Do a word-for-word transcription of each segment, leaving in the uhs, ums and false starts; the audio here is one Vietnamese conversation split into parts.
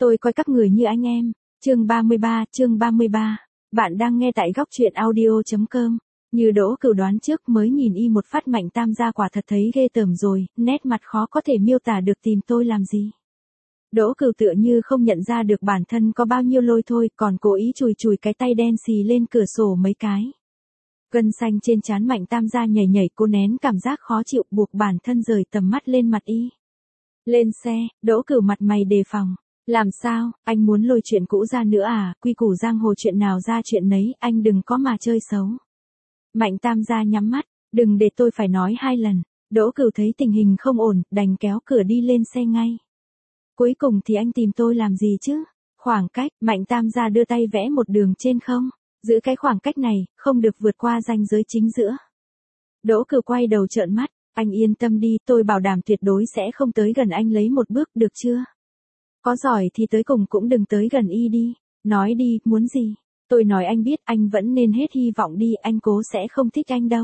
Tôi coi các người như anh em. Chương ba mươi ba, chương ba mươi ba. Bạn đang nghe tại góc truyện audio chấm com. Như Đỗ Cửu đoán trước, mới nhìn y một phát Mạnh Tam gia quả thật thấy ghê tởm rồi, nét mặt khó có thể miêu tả được tìm tôi làm gì. Đỗ Cửu tựa như không nhận ra được bản thân có bao nhiêu lôi thôi, còn cố ý chùi chùi cái tay đen xì lên cửa sổ mấy cái. Gân xanh trên trán Mạnh Tam gia nhảy nhảy, cô nén cảm giác khó chịu buộc bản thân rời tầm mắt lên mặt y. Lên xe, Đỗ Cửu mặt mày đề phòng. Làm sao, anh muốn lôi chuyện cũ ra nữa à, quy củ giang hồ chuyện nào ra chuyện nấy, anh đừng có mà chơi xấu. Mạnh Tam gia nhắm mắt, đừng để tôi phải nói hai lần. Đỗ Cửu thấy tình hình không ổn, đành kéo cửa đi lên xe ngay. Cuối cùng thì anh tìm tôi làm gì chứ? Khoảng cách, Mạnh Tam gia đưa tay vẽ một đường trên không. Giữ cái khoảng cách này, không được vượt qua ranh giới chính giữa. Đỗ Cửu quay đầu trợn mắt, anh yên tâm đi, tôi bảo đảm tuyệt đối sẽ không tới gần anh lấy một bước, được chưa? Có giỏi thì tới cùng cũng đừng tới gần y đi. Nói đi, muốn gì? Tôi nói anh biết, anh vẫn nên hết hy vọng đi, anh cố sẽ không thích anh đâu.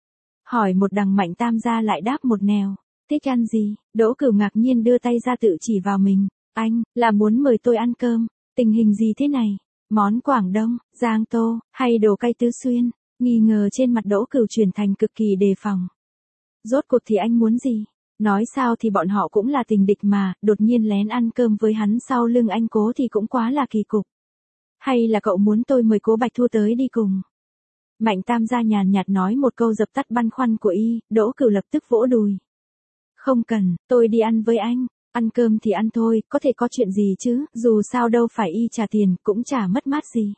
Hỏi một đằng Mạnh Tam gia lại đáp một nẻo. Thích ăn gì? Đỗ Cửu ngạc nhiên đưa tay ra tự chỉ vào mình. Anh, là muốn mời tôi ăn cơm. Tình hình gì thế này? Món Quảng Đông, Giang Tô, hay đồ cay Tứ Xuyên? Nghi ngờ trên mặt Đỗ Cửu chuyển thành cực kỳ đề phòng. Rốt cuộc thì anh muốn gì? Nói sao thì bọn họ cũng là tình địch mà, đột nhiên lén ăn cơm với hắn sau lưng anh Cố thì cũng quá là kỳ cục. Hay là cậu muốn tôi mời Cố Bạch Thu tới đi cùng? Mạnh Tam gia nhàn nhạt nói một câu dập tắt băn khoăn của y, Đỗ Cửu lập tức vỗ đùi. Không cần, tôi đi ăn với anh, ăn cơm thì ăn thôi, có thể có chuyện gì chứ, dù sao đâu phải y trả tiền, cũng chả mất mát gì.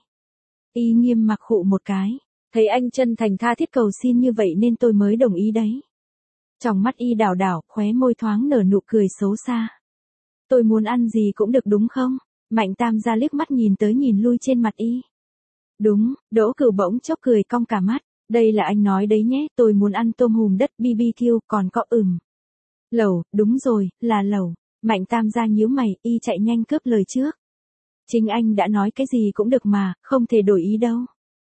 Y nghiêm mặc khụ một cái, thấy anh chân thành tha thiết cầu xin như vậy nên tôi mới đồng ý đấy. Trong mắt y đảo đảo, khóe môi thoáng nở nụ cười xấu xa. Tôi muốn ăn gì cũng được đúng không? Mạnh Tam gia liếc mắt nhìn tới nhìn lui trên mặt y. Đúng, Đỗ Cửu bỗng chốc cười cong cả mắt. Đây là anh nói đấy nhé, tôi muốn ăn tôm hùm đất bê bê kiu, còn có ừm. Lẩu, đúng rồi, là lẩu. Mạnh Tam gia nhíu mày, y chạy nhanh cướp lời trước. Chính anh đã nói cái gì cũng được mà, không thể đổi ý đâu.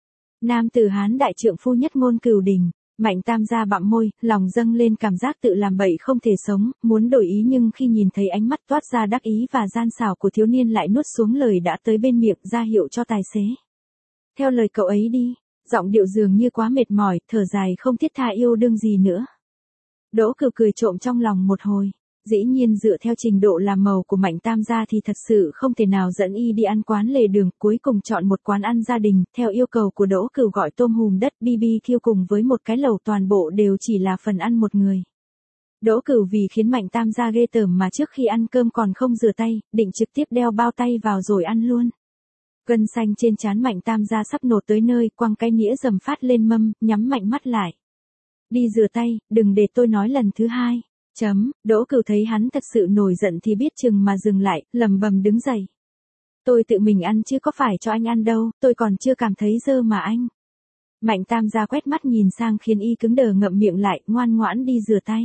Nam tử Hán đại trượng phu nhất ngôn cửu đình. Mạnh Tam gia bặm môi, lòng dâng lên cảm giác tự làm bậy không thể sống, muốn đổi ý nhưng khi nhìn thấy ánh mắt toát ra đắc ý và gian xảo của thiếu niên lại nuốt xuống lời đã tới bên miệng, ra hiệu cho tài xế. Theo lời cậu ấy đi, giọng điệu dường như quá mệt mỏi, thở dài không thiết tha yêu đương gì nữa. Đỗ Cửu cười trộm trong lòng một hồi. Dĩ nhiên dựa theo trình độ làm màu của Mạnh Tam gia thì thật sự không thể nào dẫn y đi ăn quán lề đường, cuối cùng chọn một quán ăn gia đình, theo yêu cầu của Đỗ Cửu gọi tôm hùm đất bê bê kiu cùng với một cái lẩu, toàn bộ đều chỉ là phần ăn một người. Đỗ Cửu vì khiến Mạnh Tam gia ghê tởm mà trước khi ăn cơm còn không rửa tay, định trực tiếp đeo bao tay vào rồi ăn luôn. Gân xanh trên trán Mạnh Tam gia sắp nổ tới nơi, quăng cái nĩa dầm phát lên mâm, nhắm mạnh mắt lại. Đi rửa tay, đừng để tôi nói lần thứ hai. Chấm, Đỗ Cửu thấy hắn thật sự nổi giận thì biết chừng mà dừng lại, lầm bầm đứng dậy. Tôi tự mình ăn chứ có phải cho anh ăn đâu, tôi còn chưa cảm thấy dơ mà anh. Mạnh Tam gia quét mắt nhìn sang khiến y cứng đờ ngậm miệng lại, ngoan ngoãn đi rửa tay.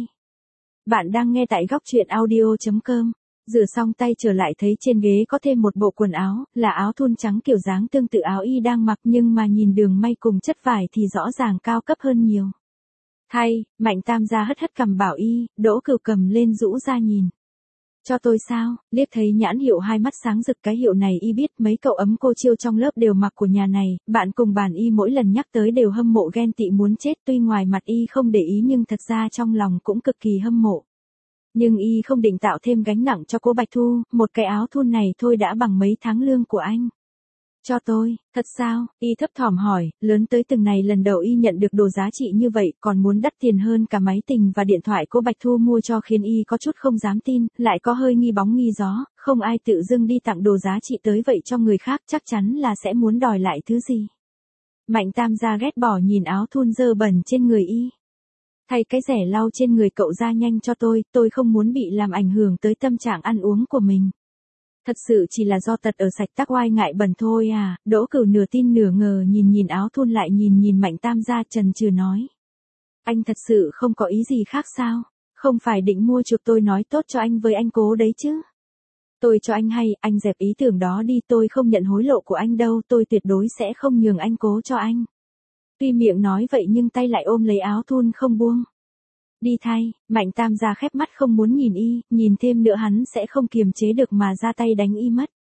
Bạn đang nghe tại góc truyện audio chấm com. Rửa xong tay trở lại thấy trên ghế có thêm một bộ quần áo, là áo thun trắng kiểu dáng tương tự áo y đang mặc nhưng mà nhìn đường may cùng chất vải thì rõ ràng cao cấp hơn nhiều. Thay, Mạnh Tam gia hất hất cằm bảo y, Đỗ Cửu cầm lên rũ ra nhìn. Cho tôi sao? Liếc thấy nhãn hiệu hai mắt sáng rực, cái hiệu này y biết, mấy cậu ấm cô chiêu trong lớp đều mặc của nhà này, bạn cùng bàn y mỗi lần nhắc tới đều hâm mộ ghen tị muốn chết, tuy ngoài mặt y không để ý nhưng thật ra trong lòng cũng cực kỳ hâm mộ. Nhưng y không định tạo thêm gánh nặng cho cô Bạch Thu, một cái áo thun này thôi đã bằng mấy tháng lương của anh. Cho tôi, thật sao? Y thấp thỏm hỏi, lớn tới từng này lần đầu y nhận được đồ giá trị như vậy, còn muốn đắt tiền hơn cả máy tình và điện thoại cô Bạch Thu mua cho khiến y có chút không dám tin, lại có hơi nghi bóng nghi gió, không ai tự dưng đi tặng đồ giá trị tới vậy cho người khác, chắc chắn là sẽ muốn đòi lại thứ gì. Mạnh Tam gia ghét bỏ nhìn áo thun dơ bẩn trên người y. Thay cái rẻ lau trên người cậu ra nhanh cho tôi, tôi không muốn bị làm ảnh hưởng tới tâm trạng ăn uống của mình. Thật sự chỉ là do tật ở sạch tắc oai ngại bẩn thôi à, Đỗ Cửu nửa tin nửa ngờ nhìn nhìn áo thun lại nhìn nhìn Mạnh Tam gia chần chừ nói. Anh thật sự không có ý gì khác sao? Không phải định mua chuộc tôi nói tốt cho anh với anh Cố đấy chứ? Tôi cho anh hay, anh dẹp ý tưởng đó đi, tôi không nhận hối lộ của anh đâu, tôi tuyệt đối sẽ không nhường anh Cố cho anh. Tuy miệng nói vậy nhưng tay lại ôm lấy áo thun không buông. Đi thay, Mạnh Tam gia khép mắt không muốn nhìn y, nhìn thêm nữa hắn sẽ không kiềm chế được mà ra tay đánh y mất.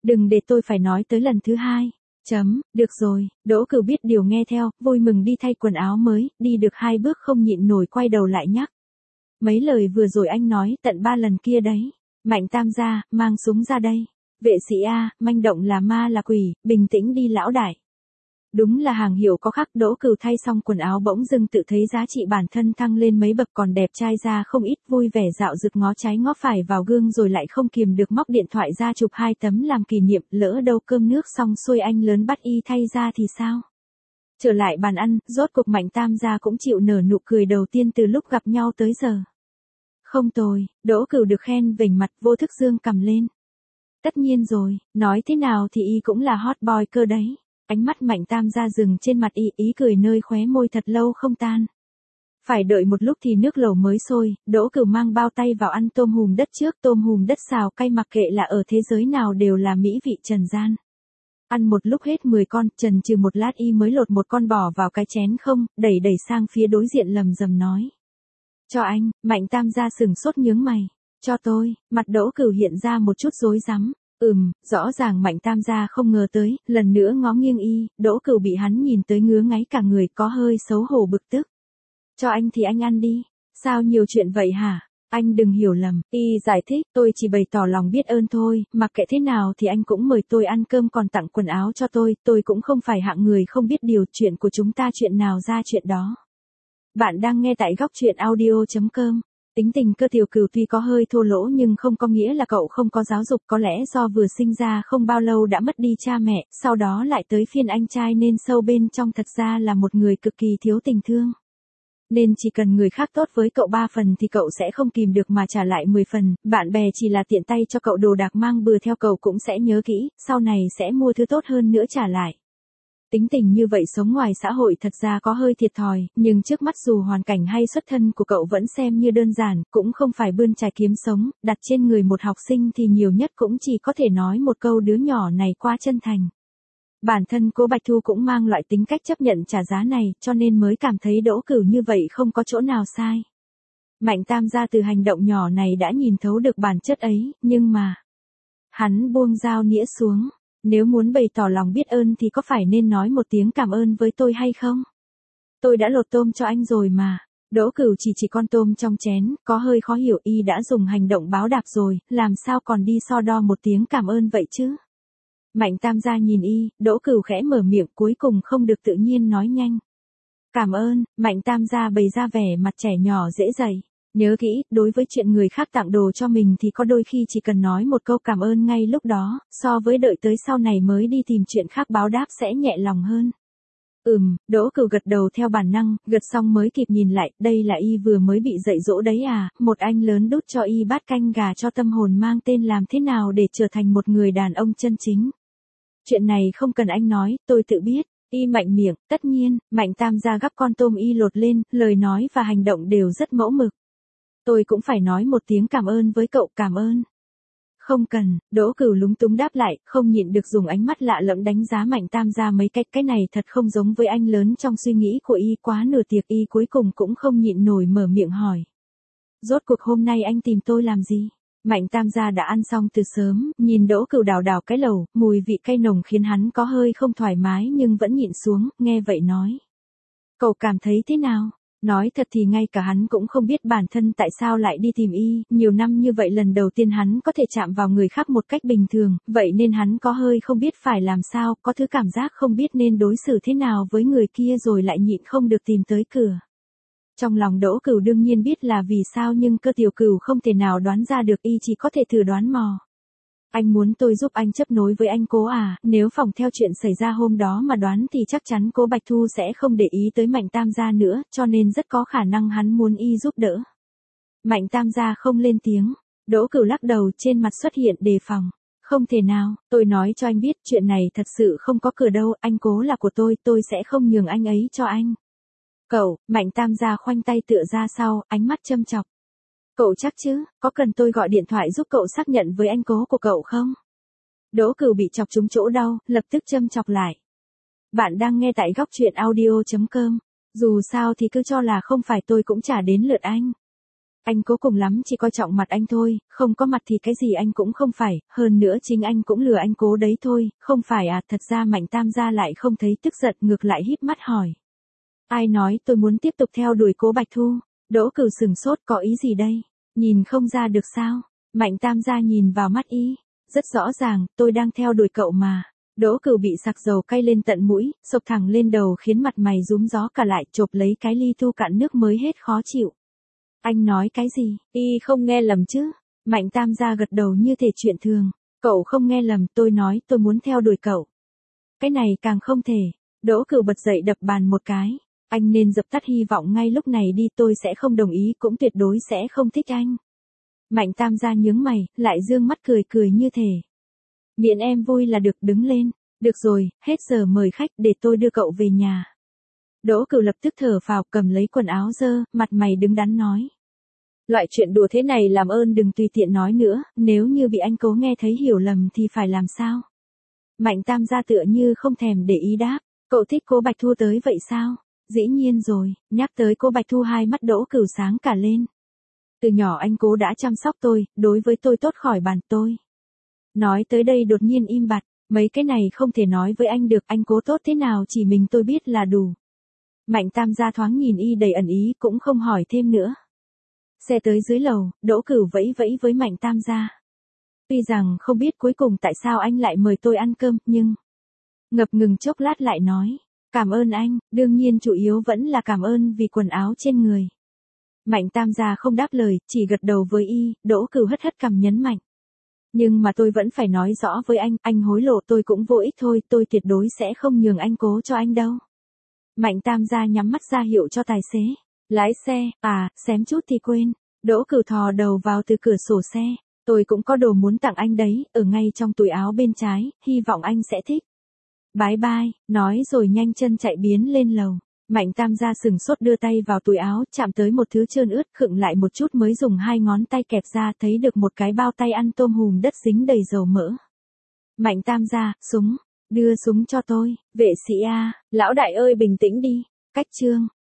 Đừng để tôi phải nói tới lần thứ hai. Chấm, được rồi, Đỗ Cửu biết điều nghe theo, vui mừng đi thay quần áo mới, đi được hai bước không nhịn nổi quay đầu lại nhắc. Mấy lời vừa rồi anh nói tận ba lần kia đấy. Mạnh Tam gia, mang súng ra đây. Vệ sĩ A, manh động là ma là quỷ, bình tĩnh đi lão đại. Đúng là hàng hiệu có khắc. Đỗ Cửu thay xong quần áo bỗng dưng tự thấy giá trị bản thân thăng lên mấy bậc, còn đẹp trai ra không ít, vui vẻ dạo rực ngó trái ngó phải vào gương rồi lại không kìm được móc điện thoại ra chụp hai tấm làm kỷ niệm, lỡ đâu cơm nước xong xuôi anh lớn bắt y thay ra thì sao? Trở lại bàn ăn, rốt cuộc Mạnh Tam gia cũng chịu nở nụ cười đầu tiên từ lúc gặp nhau tới giờ. Không tồi, Đỗ Cửu được khen vểnh mặt, vô thức dương cầm lên. Tất nhiên rồi, nói thế nào thì y cũng là hot boy cơ đấy. Ánh mắt Mạnh Tam gia dừng trên mặt y, ý cười nơi khóe môi thật lâu không tan. Phải đợi một lúc thì nước lẩu mới sôi, Đỗ Cửu mang bao tay vào ăn tôm hùm đất trước, tôm hùm đất xào cay mặc kệ là ở thế giới nào đều là mỹ vị trần gian. Ăn một lúc hết mười con, chần chừ một lát y mới lột một con bỏ vào cái chén không, đẩy đẩy sang phía đối diện lầm rầm nói. Cho anh. Mạnh Tam gia sừng sốt nhướng mày. Cho tôi. Mặt Đỗ Cửu hiện ra một chút rối rắm. Ừm, rõ ràng Mạnh Tam gia không ngờ tới, lần nữa ngó nghiêng y, Đỗ Cửu bị hắn nhìn tới ngứa ngáy cả người, có hơi xấu hổ bực tức. Cho anh thì anh ăn đi. Sao nhiều chuyện vậy hả? Anh đừng hiểu lầm. Y giải thích, tôi chỉ bày tỏ lòng biết ơn thôi, mặc kệ thế nào thì anh cũng mời tôi ăn cơm còn tặng quần áo cho tôi, tôi cũng không phải hạng người không biết điều, chuyện của chúng ta chuyện nào ra chuyện đó. Bạn đang nghe tại góc truyện audio chấm com. Tính tình Cơ Tiểu Cửu tuy có hơi thô lỗ nhưng không có nghĩa là cậu không có giáo dục, có lẽ do vừa sinh ra không bao lâu đã mất đi cha mẹ, sau đó lại tới phiên anh trai nên sâu bên trong thật ra là một người cực kỳ thiếu tình thương. Nên chỉ cần người khác tốt với cậu ba phần thì cậu sẽ không kìm được mà trả lại mười phần, bạn bè chỉ là tiện tay cho cậu đồ đạc mang bừa theo cậu cũng sẽ nhớ kỹ, sau này sẽ mua thứ tốt hơn nữa trả lại. Tính tình như vậy sống ngoài xã hội thật ra có hơi thiệt thòi, nhưng trước mắt dù hoàn cảnh hay xuất thân của cậu vẫn xem như đơn giản, cũng không phải bươn chải kiếm sống, đặt trên người một học sinh thì nhiều nhất cũng chỉ có thể nói một câu đứa nhỏ này quá chân thành. Bản thân cô Bạch Thu cũng mang loại tính cách chấp nhận trả giá này, cho nên mới cảm thấy Đỗ Cửu như vậy không có chỗ nào sai. Mạnh Tam gia từ hành động nhỏ này đã nhìn thấu được bản chất ấy, nhưng mà... Hắn buông dao nĩa xuống. Nếu muốn bày tỏ lòng biết ơn thì có phải nên nói một tiếng cảm ơn với tôi hay không? Tôi đã lột tôm cho anh rồi mà. Đỗ Cửu chỉ chỉ con tôm trong chén, có hơi khó hiểu, y đã dùng hành động báo đáp rồi, làm sao còn đi so đo một tiếng cảm ơn vậy chứ? Mạnh Tam gia nhìn y, Đỗ Cửu khẽ mở miệng cuối cùng không được tự nhiên nói nhanh. Cảm ơn. Mạnh Tam gia bày ra vẻ mặt trẻ nhỏ dễ dạy. Nhớ kỹ, đối với chuyện người khác tặng đồ cho mình thì có đôi khi chỉ cần nói một câu cảm ơn ngay lúc đó, so với đợi tới sau này mới đi tìm chuyện khác báo đáp sẽ nhẹ lòng hơn. Ừm, Đỗ Cửu gật đầu theo bản năng, gật xong mới kịp nhìn lại, đây là y vừa mới bị dạy dỗ đấy à, một anh lớn đút cho y bát canh gà cho tâm hồn mang tên làm thế nào để trở thành một người đàn ông chân chính. Chuyện này không cần anh nói, tôi tự biết. Y mạnh miệng, tất nhiên. Mạnh Tam gia gắp con tôm y lột lên, lời nói và hành động đều rất mẫu mực. Tôi cũng phải nói một tiếng cảm ơn với cậu, cảm ơn. Không cần. Đỗ Cửu lúng túng đáp lại, không nhịn được dùng ánh mắt lạ lẫm đánh giá Mạnh Tam gia mấy cách, cái này thật không giống với anh lớn trong suy nghĩ của y, quá nửa tiệc y cuối cùng cũng không nhịn nổi mở miệng hỏi. Rốt cuộc hôm nay anh tìm tôi làm gì? Mạnh Tam gia đã ăn xong từ sớm, nhìn Đỗ Cửu đào đào cái lẩu, mùi vị cay nồng khiến hắn có hơi không thoải mái nhưng vẫn nhịn xuống, nghe vậy nói. Cậu cảm thấy thế nào? Nói thật thì ngay cả hắn cũng không biết bản thân tại sao lại đi tìm y, nhiều năm như vậy lần đầu tiên hắn có thể chạm vào người khác một cách bình thường, vậy nên hắn có hơi không biết phải làm sao, có thứ cảm giác không biết nên đối xử thế nào với người kia rồi lại nhịn không được tìm tới cửa. Trong lòng Đỗ Cửu đương nhiên biết là vì sao nhưng Cơ Tiểu Cửu không thể nào đoán ra được, y chỉ có thể thử đoán mò. Anh muốn tôi giúp anh chấp nối với anh Cố à, nếu phỏng theo chuyện xảy ra hôm đó mà đoán thì chắc chắn Cố Bạch Thu sẽ không để ý tới Mạnh Tam gia nữa, cho nên rất có khả năng hắn muốn y giúp đỡ. Mạnh Tam gia không lên tiếng, Đỗ Cửu lắc đầu, trên mặt xuất hiện đề phòng. Không thể nào, tôi nói cho anh biết chuyện này thật sự không có cửa đâu, anh Cố là của tôi, tôi sẽ không nhường anh ấy cho anh. Cậu. Mạnh Tam gia khoanh tay tựa ra sau, ánh mắt châm chọc. Cậu chắc chứ, có cần tôi gọi điện thoại giúp cậu xác nhận với anh Cố của cậu không? Đỗ Cửu bị chọc trúng chỗ đau, lập tức châm chọc lại. Bạn đang nghe tại góc truyện audio chấm com. Dù sao thì cứ cho là không phải tôi cũng chả đến lượt anh. Anh Cố cùng lắm chỉ coi trọng mặt anh thôi, không có mặt thì cái gì anh cũng không phải, hơn nữa chính anh cũng lừa anh Cố đấy thôi, không phải à? Thật ra Mạnh Tam gia lại không thấy tức giận, ngược lại híp mắt hỏi. Ai nói tôi muốn tiếp tục theo đuổi Cố Bạch Thu? Đỗ Cửu sừng sốt, có ý gì đây? Nhìn không ra được sao? Mạnh Tam gia nhìn vào mắt y. Rất rõ ràng, tôi đang theo đuổi cậu mà. Đỗ Cửu bị sặc dầu cay lên tận mũi, sộc thẳng lên đầu khiến mặt mày rúm gió cả lại, chộp lấy cái ly thu cạn nước mới hết khó chịu. Anh nói cái gì? Y không nghe lầm chứ? Mạnh Tam gia gật đầu như thể chuyện thường. Cậu không nghe lầm, tôi nói tôi muốn theo đuổi cậu. Cái này càng không thể. Đỗ Cửu bật dậy đập bàn một cái. Anh nên dập tắt hy vọng ngay lúc này đi, tôi sẽ không đồng ý, cũng tuyệt đối sẽ không thích anh. Mạnh Tam gia nhướng mày, lại dương mắt cười cười như thể. Miễn em vui là được, đứng lên. Được rồi, hết giờ mời khách, để tôi đưa cậu về nhà. Đỗ Cửu lập tức thở phào, cầm lấy quần áo dơ, mặt mày đứng đắn nói. Loại chuyện đùa thế này làm ơn đừng tùy tiện nói nữa, nếu như bị anh Cố nghe thấy hiểu lầm thì phải làm sao? Mạnh Tam gia tựa như không thèm để ý đáp, cậu thích Cố Bạch Thu tới vậy sao? Dĩ nhiên rồi, nhắc tới Cố Bạch Thu hai mắt Đỗ Cửu sáng cả lên. Từ nhỏ anh Cố đã chăm sóc tôi, đối với tôi tốt khỏi bàn tôi. Nói tới đây đột nhiên im bặt, mấy cái này không thể nói với anh được, anh Cố tốt thế nào chỉ mình tôi biết là đủ. Mạnh Tam gia thoáng nhìn y đầy ẩn ý, cũng không hỏi thêm nữa. Xe tới dưới lầu, Đỗ Cửu vẫy vẫy với Mạnh Tam gia. Tuy rằng không biết cuối cùng tại sao anh lại mời tôi ăn cơm, nhưng... Ngập ngừng chốc lát lại nói. Cảm ơn anh, đương nhiên chủ yếu vẫn là cảm ơn vì quần áo trên người. Mạnh Tam gia không đáp lời, chỉ gật đầu với y, Đỗ Cửu hất hất cằm nhấn mạnh. Nhưng mà tôi vẫn phải nói rõ với anh, anh hối lộ tôi cũng vô ích thôi, tôi tuyệt đối sẽ không nhường anh Cố cho anh đâu. Mạnh Tam gia nhắm mắt ra hiệu cho tài xế. Lái xe, à, xém chút thì quên. Đỗ Cửu thò đầu vào từ cửa sổ xe. Tôi cũng có đồ muốn tặng anh đấy, ở ngay trong túi áo bên trái, hy vọng anh sẽ thích. Bye bye, nói rồi nhanh chân chạy biến lên lầu. Mạnh Tam gia sừng sốt đưa tay vào túi áo, chạm tới một thứ trơn ướt, khựng lại một chút mới dùng hai ngón tay kẹp ra, thấy được một cái bao tay ăn tôm hùm đất dính đầy dầu mỡ. Mạnh Tam gia, súng, đưa súng cho tôi, vệ sĩ a, lão đại ơi bình tĩnh đi. Cách chương